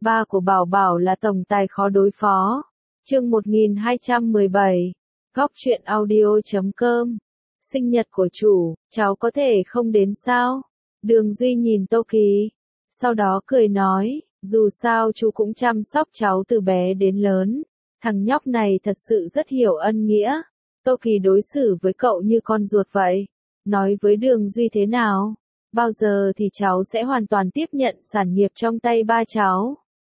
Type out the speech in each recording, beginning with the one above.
Ba của Bảo Bảo là tổng tài khó đối phó. Chương 1217. Góc truyện audio.com. Sinh nhật của chủ, cháu có thể không đến sao? Đường Duy nhìn Tô Kỳ, sau đó cười nói, dù sao chú cũng chăm sóc cháu từ bé đến lớn. Thằng nhóc này thật sự rất hiểu ân nghĩa. Tô Kỳ đối xử với cậu như con ruột vậy. Nói với Đường Duy thế nào? Bao giờ thì cháu sẽ hoàn toàn tiếp nhận sản nghiệp trong tay ba cháu?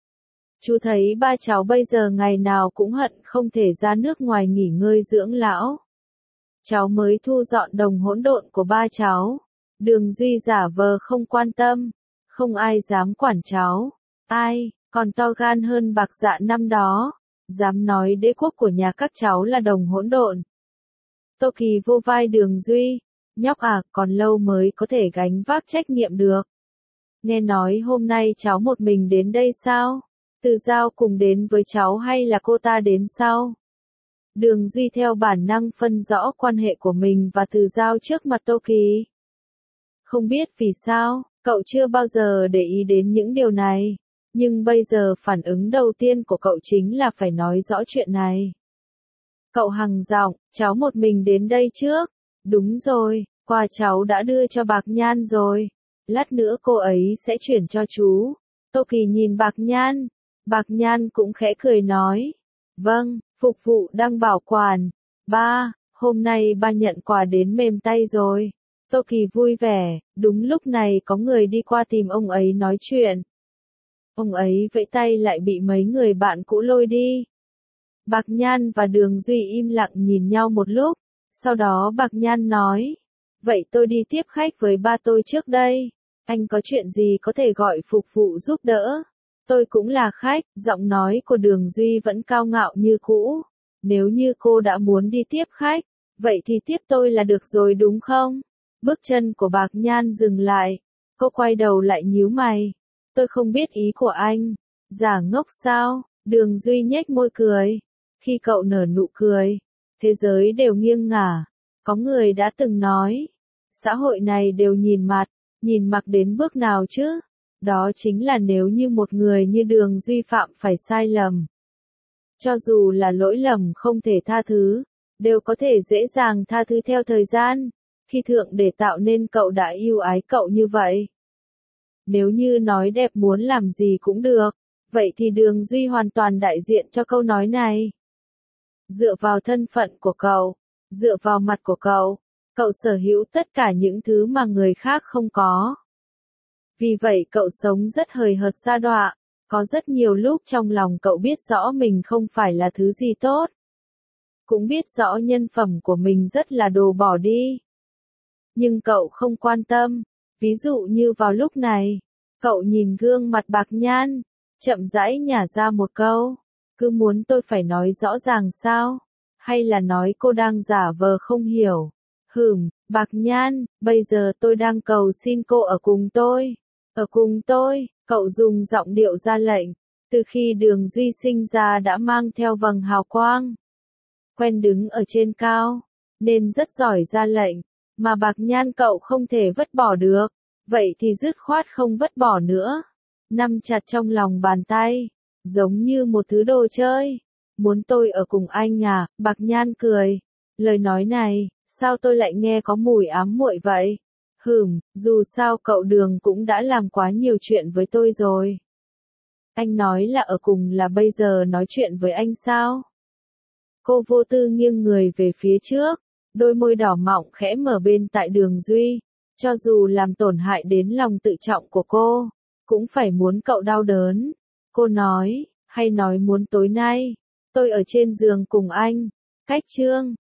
Chú thấy ba cháu bây giờ ngày nào cũng hận không thể ra nước ngoài nghỉ ngơi dưỡng lão. Cháu mới thu dọn đồng hỗn độn của ba cháu. Đường Duy giả vờ không quan tâm. Không ai dám quản cháu. Ai, còn to gan hơn Bạc Dạ năm đó. Dám nói đế quốc của nhà các cháu là đồng hỗn độn. Tô Kỳ vô vai Đường Duy. Nhóc à, còn lâu mới có thể gánh vác trách nhiệm được. Nghe nói hôm nay cháu một mình đến đây sao? Từ Giao cùng đến với cháu hay là cô ta đến sau? Đường Duy theo bản năng phân rõ quan hệ của mình và Từ Giao trước mặt Tô Kỳ. Không biết vì sao, cậu chưa bao giờ để ý đến những điều này. Nhưng bây giờ phản ứng đầu tiên của cậu chính là phải nói rõ chuyện này. Cậu hằng giọng, cháu một mình đến đây trước. Đúng rồi, quà cháu đã đưa cho Bạc Nhan rồi. Lát nữa cô ấy sẽ chuyển cho chú. Tô Kỳ nhìn Bạc Nhan. Bạc Nhan cũng khẽ cười nói. Vâng, phục vụ đang bảo quản. Ba, hôm nay ba nhận quà đến mềm tay rồi. Tô Kỳ vui vẻ, đúng lúc này có người đi qua tìm ông ấy nói chuyện. Ông ấy vẫy tay lại bị mấy người bạn cũ lôi đi. Bạc Nhan và Đường Duy im lặng nhìn nhau một lúc. Sau đó Bạc Nhan nói. Vậy tôi đi tiếp khách với ba tôi trước đây. Anh có chuyện gì có thể gọi phục vụ giúp đỡ. Tôi cũng là khách, giọng nói của Đường Duy vẫn cao ngạo như cũ. Nếu như cô đã muốn đi tiếp khách, vậy thì tiếp tôi là được rồi đúng không? Bước chân của Bạc Nhan dừng lại. Cô quay đầu lại nhíu mày. Tôi không biết ý của anh. Giả ngốc sao? Đường Duy nhếch môi cười. Khi cậu nở nụ cười, thế giới đều nghiêng ngả. Có người đã từng nói, xã hội này đều nhìn mặt đến bước nào chứ? Đó chính là nếu như một người như Đường Duy phạm phải sai lầm. Cho dù là lỗi lầm không thể tha thứ, đều có thể dễ dàng tha thứ theo thời gian, khi Thượng để tạo nên cậu đã yêu ái cậu như vậy. Nếu như nói đẹp muốn làm gì cũng được, vậy thì Đường Duy hoàn toàn đại diện cho câu nói này. Dựa vào thân phận của cậu, dựa vào mặt của cậu sở hữu tất cả những thứ mà người khác không có. Vì vậy cậu sống rất hời hợt sa đọa, có rất nhiều lúc trong lòng cậu biết rõ mình không phải là thứ gì tốt. Cũng biết rõ nhân phẩm của mình rất là đồ bỏ đi. Nhưng cậu không quan tâm, ví dụ như vào lúc này, cậu nhìn gương mặt Bạc Nhan, chậm rãi nhả ra một câu, cứ muốn tôi phải nói rõ ràng sao, hay là nói cô đang giả vờ không hiểu. Bạc Nhan, bây giờ tôi đang cầu xin cô ở cùng tôi. Ở cùng tôi, cậu dùng giọng điệu ra lệnh, từ khi Đường Duy sinh ra đã mang theo vầng hào quang. Quen đứng ở trên cao, nên rất giỏi ra lệnh, mà Bạc Nhan cậu không thể vứt bỏ được, vậy thì dứt khoát không vứt bỏ nữa. Nắm chặt trong lòng bàn tay, giống như một thứ đồ chơi. Muốn tôi ở cùng anh à? Bạc Nhan cười. Lời nói này, sao tôi lại nghe có mùi ám muội vậy? Dù sao cậu Đường cũng đã làm quá nhiều chuyện với tôi rồi. Anh nói là ở cùng là bây giờ nói chuyện với anh sao? Cô vô tư nghiêng người về phía trước, đôi môi đỏ mọng khẽ mở bên tại Đường Duy. Cho dù làm tổn hại đến lòng tự trọng của cô, cũng phải muốn cậu đau đớn. Cô nói, hay nói muốn tối nay, tôi ở trên giường cùng anh. Cách chương